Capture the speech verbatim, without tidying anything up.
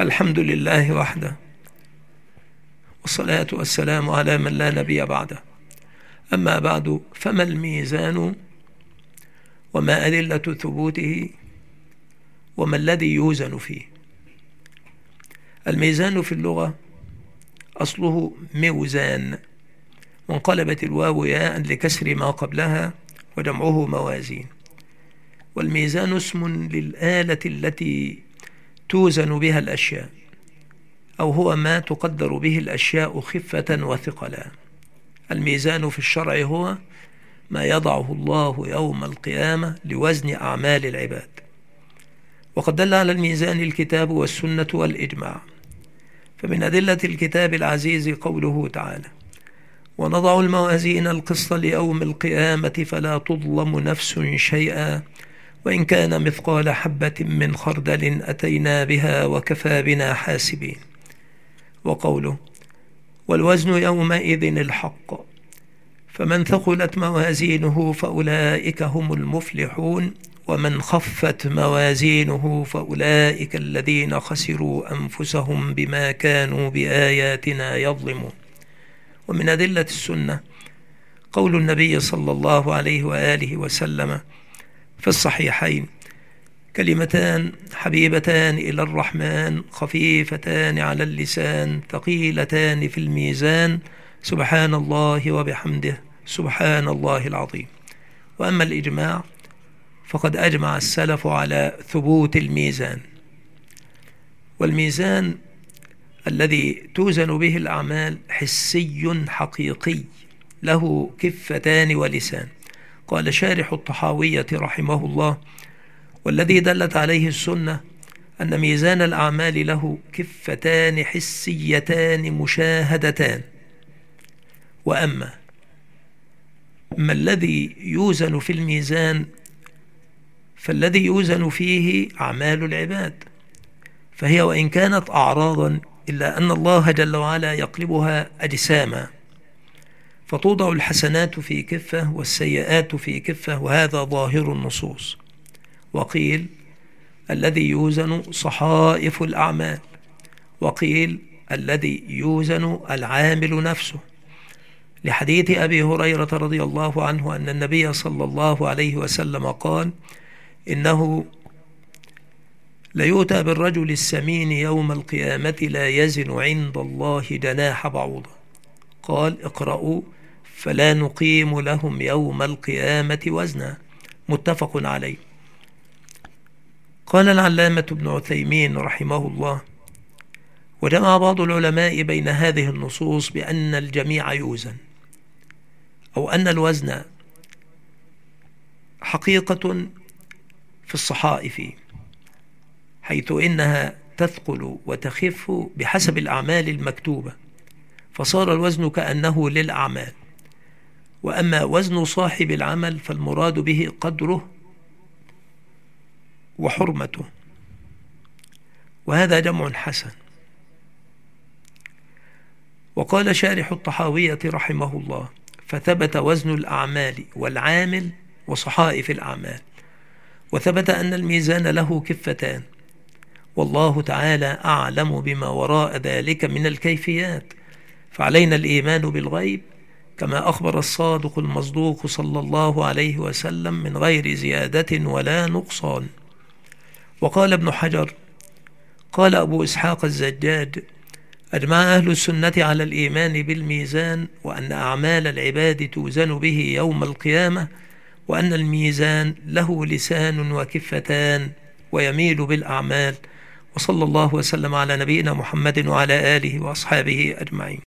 الحمد لله وحده، والصلاة والسلام على من لا نبي بعده. أما بعد، فما الميزان وما أدلة ثبوته وما الذي يوزن فيه؟ الميزان في اللغة أصله موزان، وانقلبت الواو ياء لكسر ما قبلها وجمعه موازين. والميزان اسم للآلة التي توزن بها الأشياء، أو هو ما تقدر به الأشياء خفة وثقلا. الميزان في الشرع هو ما يضعه الله يوم القيامة لوزن أعمال العباد، وقد دل على الميزان الكتاب والسنة والإجماع. فمن أدلة الكتاب العزيز قوله تعالى: ونضع الموازين القسط ليوم القيامة فلا تظلم نفس شيئا وإن كان مثقال حبة من خردل أتينا بها وكفى بنا حاسبين. وقوله: والوزن يومئذ الحق فمن ثقلت موازينه فأولئك هم المفلحون ومن خفت موازينه فأولئك الذين خسروا أنفسهم بما كانوا بآياتنا يظلمون. ومن أدلة السنة قول النبي صلى الله عليه وآله وسلم في الصحيحين: كلمتان حبيبتان إلى الرحمن خفيفتان على اللسان ثقيلتان في الميزان سبحان الله وبحمده سبحان الله العظيم. وأما الإجماع فقد أجمع السلف على ثبوت الميزان. والميزان الذي توزن به الأعمال حسي حقيقي له كفتان ولسان. قال شارح الطحاوية رحمه الله: والذي دلت عليه السنة أن ميزان الأعمال له كفتان حسيتان مشاهدتان. وأما ما الذي يوزن في الميزان فالذي يوزن فيه أعمال العباد، فهي وإن كانت أعراضا إلا أن الله جل وعلا يقلبها أجساما، فتوضع الحسنات في كفة والسيئات في كفة، وهذا ظاهر النصوص. وقيل الذي يوزن صحائف الأعمال، وقيل الذي يوزن العامل نفسه، لحديث أبي هريرة رضي الله عنه أن النبي صلى الله عليه وسلم قال: إنه ليؤتى بالرجل السمين يوم القيامة لا يزن عند الله جناح بعوضة. قال: اقرأوا فلا نقيم لهم يوم القيامة وزنا. متفق عليه. قال العلامة ابن عثيمين رحمه الله: وجمع بعض العلماء بين هذه النصوص بأن الجميع يوزن، أو أن الوزن حقيقة في الصحائف، حيث إنها تثقل وتخف بحسب الأعمال المكتوبة، فصار الوزن كأنه للأعمال. وأما وزن صاحب العمل فالمراد به قدره وحرمته، وهذا جمع حسن. وقال شارح الطحاوية رحمه الله: فثبت وزن الأعمال والعامل وصحائف الأعمال، وثبت أن الميزان له كفتان، والله تعالى أعلم بما وراء ذلك من الكيفيات، فعلينا الإيمان بالغيب كما أخبر الصادق المصدوق صلى الله عليه وسلم من غير زيادة ولا نقصان. وقال ابن حجر: قال أبو إسحاق الزجاج: أجمع أهل السنة على الإيمان بالميزان، وأن أعمال العباد توزن به يوم القيامة، وأن الميزان له لسان وكفتان ويميل بالأعمال. وصلى الله وسلم على نبينا محمد وعلى آله وأصحابه أجمعين.